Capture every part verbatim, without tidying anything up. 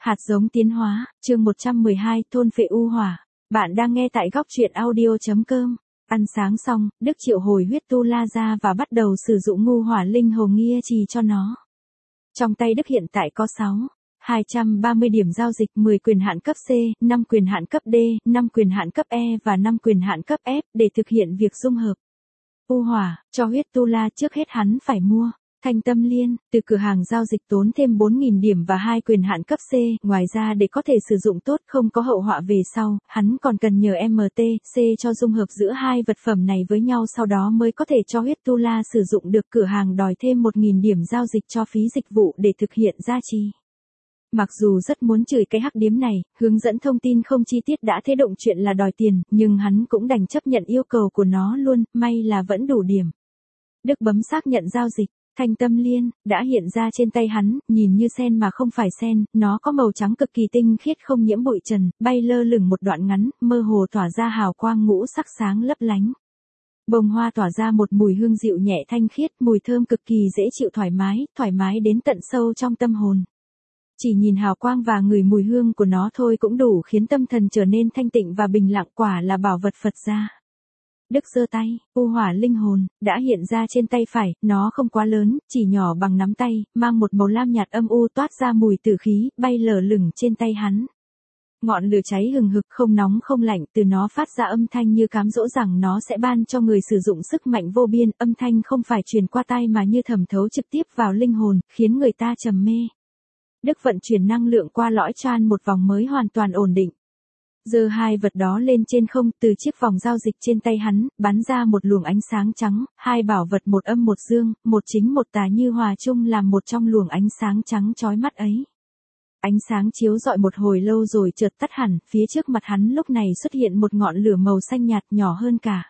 Hạt giống tiến hóa, chương một trăm mười hai, thôn phệ u hỏa. Bạn đang nghe tại góc truyện audio.com. Ăn sáng xong, Đức triệu hồi huyết tu la ra và bắt đầu sử dụng ngu hỏa linh hồn nghia trì cho nó. Trong tay Đức hiện tại có sáu, hai trăm ba mươi điểm giao dịch, mười quyền hạn cấp C, năm quyền hạn cấp D, năm quyền hạn cấp E và năm quyền hạn cấp F để thực hiện việc dung hợp u hỏa cho huyết tu la. Trước hết hắn phải mua Thanh Tâm Liên từ cửa hàng giao dịch, tốn thêm bốn nghìn điểm và hai quyền hạn cấp C. Ngoài ra để có thể sử dụng tốt không có hậu họa về sau, hắn còn cần nhờ em tê xê cho dung hợp giữa hai vật phẩm này với nhau, sau đó mới có thể cho huyết tu la sử dụng được. Cửa hàng đòi thêm một nghìn điểm giao dịch cho phí dịch vụ để thực hiện gia trì. Mặc dù rất muốn chửi cái hắc điếm này, hướng dẫn thông tin không chi tiết đã thế động chuyện là đòi tiền, nhưng hắn cũng đành chấp nhận yêu cầu của nó luôn, may là vẫn đủ điểm. Đức bấm xác nhận giao dịch. Thanh Tâm Liên đã hiện ra trên tay hắn, nhìn như sen mà không phải sen, nó có màu trắng cực kỳ tinh khiết không nhiễm bụi trần, bay lơ lửng một đoạn ngắn, mơ hồ tỏa ra hào quang ngũ sắc sáng lấp lánh. Bông hoa tỏa ra một mùi hương dịu nhẹ thanh khiết, mùi thơm cực kỳ dễ chịu, thoải mái, thoải mái đến tận sâu trong tâm hồn. Chỉ nhìn hào quang và ngửi mùi hương của nó thôi cũng đủ khiến tâm thần trở nên thanh tịnh và bình lặng, quả là bảo vật Phật gia. Đức giơ tay, u hỏa linh hồn đã hiện ra trên tay phải, nó không quá lớn, chỉ nhỏ bằng nắm tay, mang một màu lam nhạt âm u, toát ra mùi tử khí, bay lờ lửng trên tay hắn. Ngọn lửa cháy hừng hực, không nóng không lạnh, từ nó phát ra âm thanh như cám dỗ rằng nó sẽ ban cho người sử dụng sức mạnh vô biên. Âm thanh không phải truyền qua tai mà như thẩm thấu trực tiếp vào linh hồn, khiến người ta trầm mê. Đức vận chuyển năng lượng qua lõi choan một vòng mới hoàn toàn ổn định. Giơ hai vật đó lên trên không, từ chiếc vòng giao dịch trên tay hắn, bắn ra một luồng ánh sáng trắng, hai bảo vật một âm một dương, một chính một tà như hòa chung làm một trong luồng ánh sáng trắng chói mắt ấy. Ánh sáng chiếu rọi một hồi lâu rồi chợt tắt hẳn, phía trước mặt hắn lúc này xuất hiện một ngọn lửa màu xanh nhạt nhỏ hơn cả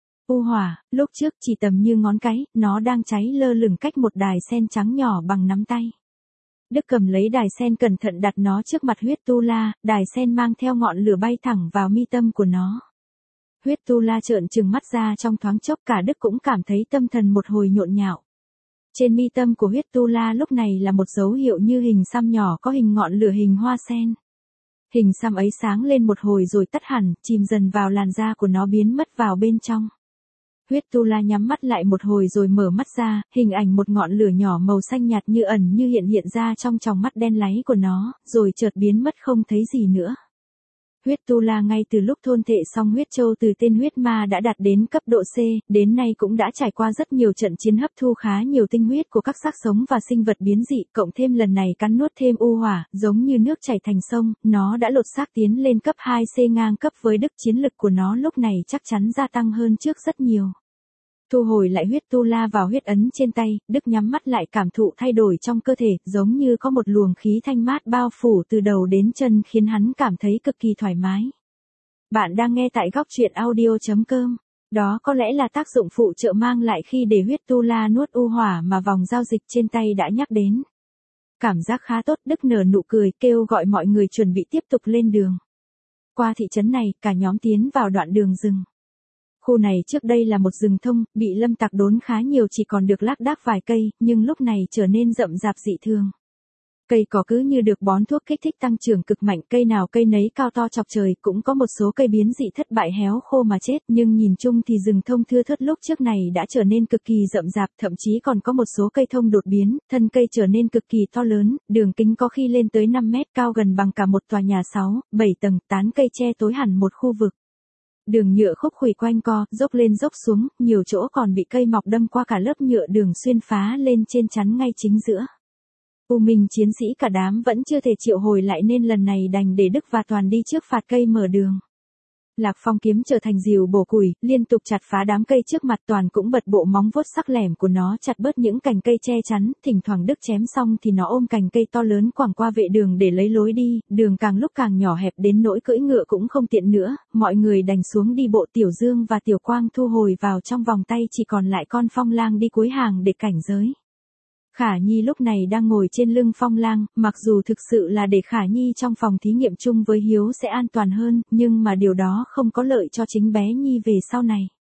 u hỏa, lúc trước chỉ tầm như ngón cái, nó đang cháy lơ lửng cách một đài sen trắng nhỏ bằng nắm tay. Đức cầm lấy đài sen cẩn thận đặt nó trước mặt huyết tu la, đài sen mang theo ngọn lửa bay thẳng vào mi tâm của nó. Huyết tu la trợn trừng mắt ra trong thoáng chốc, cả Đức cũng cảm thấy tâm thần một hồi nhộn nhạo. Trên mi tâm của huyết tu la lúc này là một dấu hiệu như hình xăm nhỏ có hình ngọn lửa hình hoa sen. Hình xăm ấy sáng lên một hồi rồi tắt hẳn, chìm dần vào làn da của nó, biến mất vào bên trong. Huyết tu la nhắm mắt lại một hồi rồi mở mắt ra, hình ảnh một ngọn lửa nhỏ màu xanh nhạt như ẩn như hiện hiện ra trong tròng mắt đen láy của nó, rồi chợt biến mất không thấy gì nữa. Huyết tu la ngay từ lúc thôn phệ xong huyết châu từ tên huyết ma đã đạt đến cấp độ C, đến nay cũng đã trải qua rất nhiều trận chiến, hấp thu khá nhiều tinh huyết của các xác sống và sinh vật biến dị, cộng thêm lần này cắn nuốt thêm u hỏa, giống như nước chảy thành sông, nó đã lột xác tiến lên cấp hai C ngang cấp với Đức. Chiến lực của nó lúc này chắc chắn gia tăng hơn trước rất nhiều. Thu hồi lại huyết tu la vào huyết ấn trên tay, Đức nhắm mắt lại, cảm thụ thay đổi trong cơ thể, giống như có một luồng khí thanh mát bao phủ từ đầu đến chân khiến hắn cảm thấy cực kỳ thoải mái. Bạn đang nghe tại góc truyện audio.com. Đó có lẽ là tác dụng phụ trợ mang lại khi để huyết tu la nuốt u hỏa mà vòng giao dịch trên tay đã nhắc đến. Cảm giác khá tốt, Đức nở nụ cười, kêu gọi mọi người chuẩn bị tiếp tục lên đường. Qua thị trấn này, cả nhóm tiến vào đoạn đường rừng. Khu này trước đây là một rừng thông, bị lâm tặc đốn khá nhiều, chỉ còn được lác đác vài cây, nhưng lúc này trở nên rậm rạp dị thường. Cây cỏ cứ như được bón thuốc kích thích tăng trưởng cực mạnh, cây nào cây nấy cao to chọc trời, cũng có một số cây biến dị thất bại héo khô mà chết, nhưng nhìn chung thì rừng thông thưa thớt lúc trước này đã trở nên cực kỳ rậm rạp, thậm chí còn có một số cây thông đột biến, thân cây trở nên cực kỳ to lớn, đường kính có khi lên tới năm mét, cao gần bằng cả một tòa nhà sáu, bảy tầng, tán cây che tối hẳn một khu vực. Đường nhựa khúc khuỷu quanh co, dốc lên dốc xuống, nhiều chỗ còn bị cây mọc đâm qua cả lớp nhựa đường xuyên phá lên trên chắn ngay chính giữa. U Minh chiến sĩ cả đám vẫn chưa thể triệu hồi lại nên lần này đành để Đức và Toàn đi trước phạt cây mở đường. Lạc Phong kiếm trở thành rìu bổ củi, liên tục chặt phá đám cây trước mặt, Toàn cũng bật bộ móng vuốt sắc lẻm của nó chặt bớt những cành cây che chắn, thỉnh thoảng Đức chém xong thì nó ôm cành cây to lớn quẳng qua vệ đường để lấy lối đi, đường càng lúc càng nhỏ hẹp đến nỗi cưỡi ngựa cũng không tiện nữa, mọi người đành xuống đi bộ. Tiểu Dương và Tiểu Quang thu hồi vào trong vòng tay, chỉ còn lại con Phong Lang đi cuối hàng để cảnh giới. Khả Nhi lúc này đang ngồi trên lưng Phong Lang, mặc dù thực sự là để Khả Nhi trong phòng thí nghiệm chung với Hiếu sẽ an toàn hơn, nhưng mà điều đó không có lợi cho chính bé Nhi về sau này.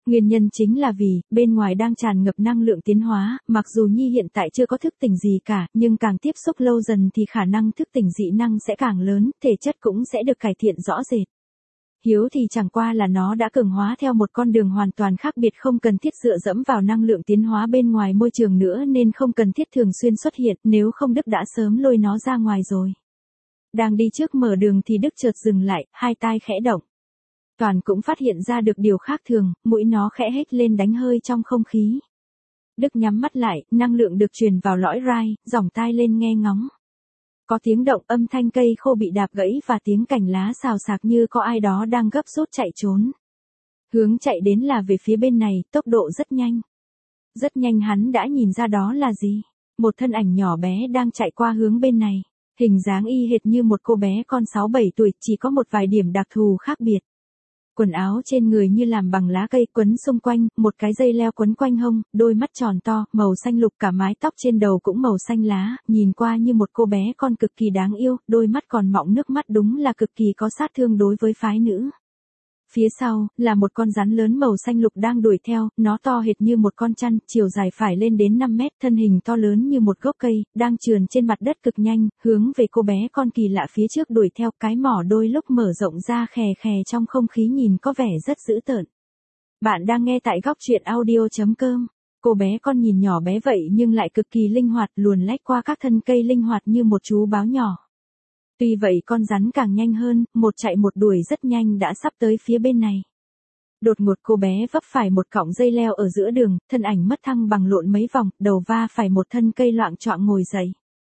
Nguyên nhân chính là vì, bên ngoài đang tràn ngập năng lượng tiến hóa, mặc dù Nhi hiện tại chưa có thức tỉnh gì cả, nhưng càng tiếp xúc lâu dần thì khả năng thức tỉnh dị năng sẽ càng lớn, thể chất cũng sẽ được cải thiện rõ rệt. Hiếu thì chẳng qua là nó đã cường hóa theo một con đường hoàn toàn khác biệt, không cần thiết dựa dẫm vào năng lượng tiến hóa bên ngoài môi trường nữa nên không cần thiết thường xuyên xuất hiện, nếu không Đức đã sớm lôi nó ra ngoài rồi. Đang đi trước mở đường thì Đức chợt dừng lại, hai tai khẽ động. Toàn cũng phát hiện ra được điều khác thường, mũi nó khẽ hét lên đánh hơi trong không khí. Đức nhắm mắt lại, năng lượng được truyền vào lõi rai, dòng tai lên nghe ngóng. Có tiếng động, âm thanh cây khô bị đạp gãy và tiếng cành lá xào xạc như có ai đó đang gấp rút chạy trốn. Hướng chạy đến là về phía bên này, tốc độ rất nhanh. Rất nhanh hắn đã nhìn ra đó là gì? Một thân ảnh nhỏ bé đang chạy qua hướng bên này. Hình dáng y hệt như một cô bé con sáu bảy tuổi, chỉ có một vài điểm đặc thù khác biệt. Quần áo trên người như làm bằng lá cây quấn xung quanh, một cái dây leo quấn quanh hông, đôi mắt tròn to, màu xanh lục, cả mái tóc trên đầu cũng màu xanh lá, nhìn qua như một cô bé con cực kỳ đáng yêu, đôi mắt còn mọng nước mắt, đúng là cực kỳ có sát thương đối với phái nữ. Phía sau, là một con rắn lớn màu xanh lục đang đuổi theo, nó to hệt như một con chăn, chiều dài phải lên đến năm mét, thân hình to lớn như một gốc cây, đang trườn trên mặt đất cực nhanh, hướng về cô bé con kỳ lạ phía trước đuổi theo, cái mỏ đôi lúc mở rộng ra khè khè trong không khí nhìn có vẻ rất dữ tợn. Bạn đang nghe tại góc truyện audio chấm com. Cô bé con nhìn nhỏ bé vậy nhưng lại cực kỳ linh hoạt, luồn lách qua các thân cây linh hoạt như một chú báo nhỏ. Tuy vậy con rắn càng nhanh hơn, một chạy một đuổi rất nhanh đã sắp tới phía bên này. Đột ngột cô bé vấp phải một cọng dây leo ở giữa đường, thân ảnh mất thăng bằng lộn mấy vòng, đầu va phải một thân cây loạng choạng ngồi dậy.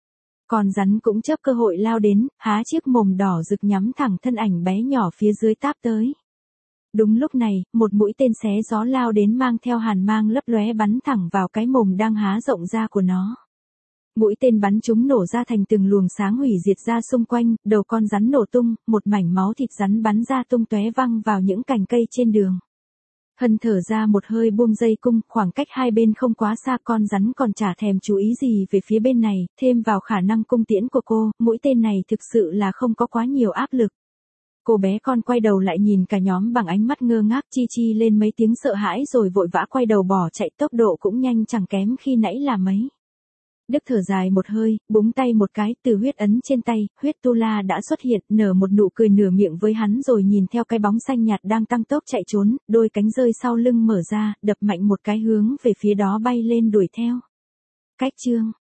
Con rắn cũng chớp cơ hội lao đến, há chiếc mồm đỏ rực nhắm thẳng thân ảnh bé nhỏ phía dưới táp tới. Đúng lúc này, một mũi tên xé gió lao đến mang theo hàn mang lấp lóe bắn thẳng vào cái mồm đang há rộng ra của nó. Mũi tên bắn chúng nổ ra thành từng luồng sáng hủy diệt ra xung quanh, đầu con rắn nổ tung, một mảnh máu thịt rắn bắn ra tung tóe văng vào những cành cây trên đường. Hân thở ra một hơi buông dây cung, khoảng cách hai bên không quá xa, con rắn còn chả thèm chú ý gì về phía bên này, thêm vào khả năng cung tiễn của cô, mũi tên này thực sự là không có quá nhiều áp lực. Cô bé con quay đầu lại nhìn cả nhóm bằng ánh mắt ngơ ngác, chi chi lên mấy tiếng sợ hãi rồi vội vã quay đầu bỏ chạy, tốc độ cũng nhanh chẳng kém khi nãy là mấy. Đức thở dài một hơi, búng tay một cái, từ huyết ấn trên tay, huyết tu la đã xuất hiện, nở một nụ cười nửa miệng với hắn rồi nhìn theo cái bóng xanh nhạt đang tăng tốc chạy trốn, đôi cánh rơi sau lưng mở ra, đập mạnh một cái hướng về phía đó bay lên đuổi theo. Cách chương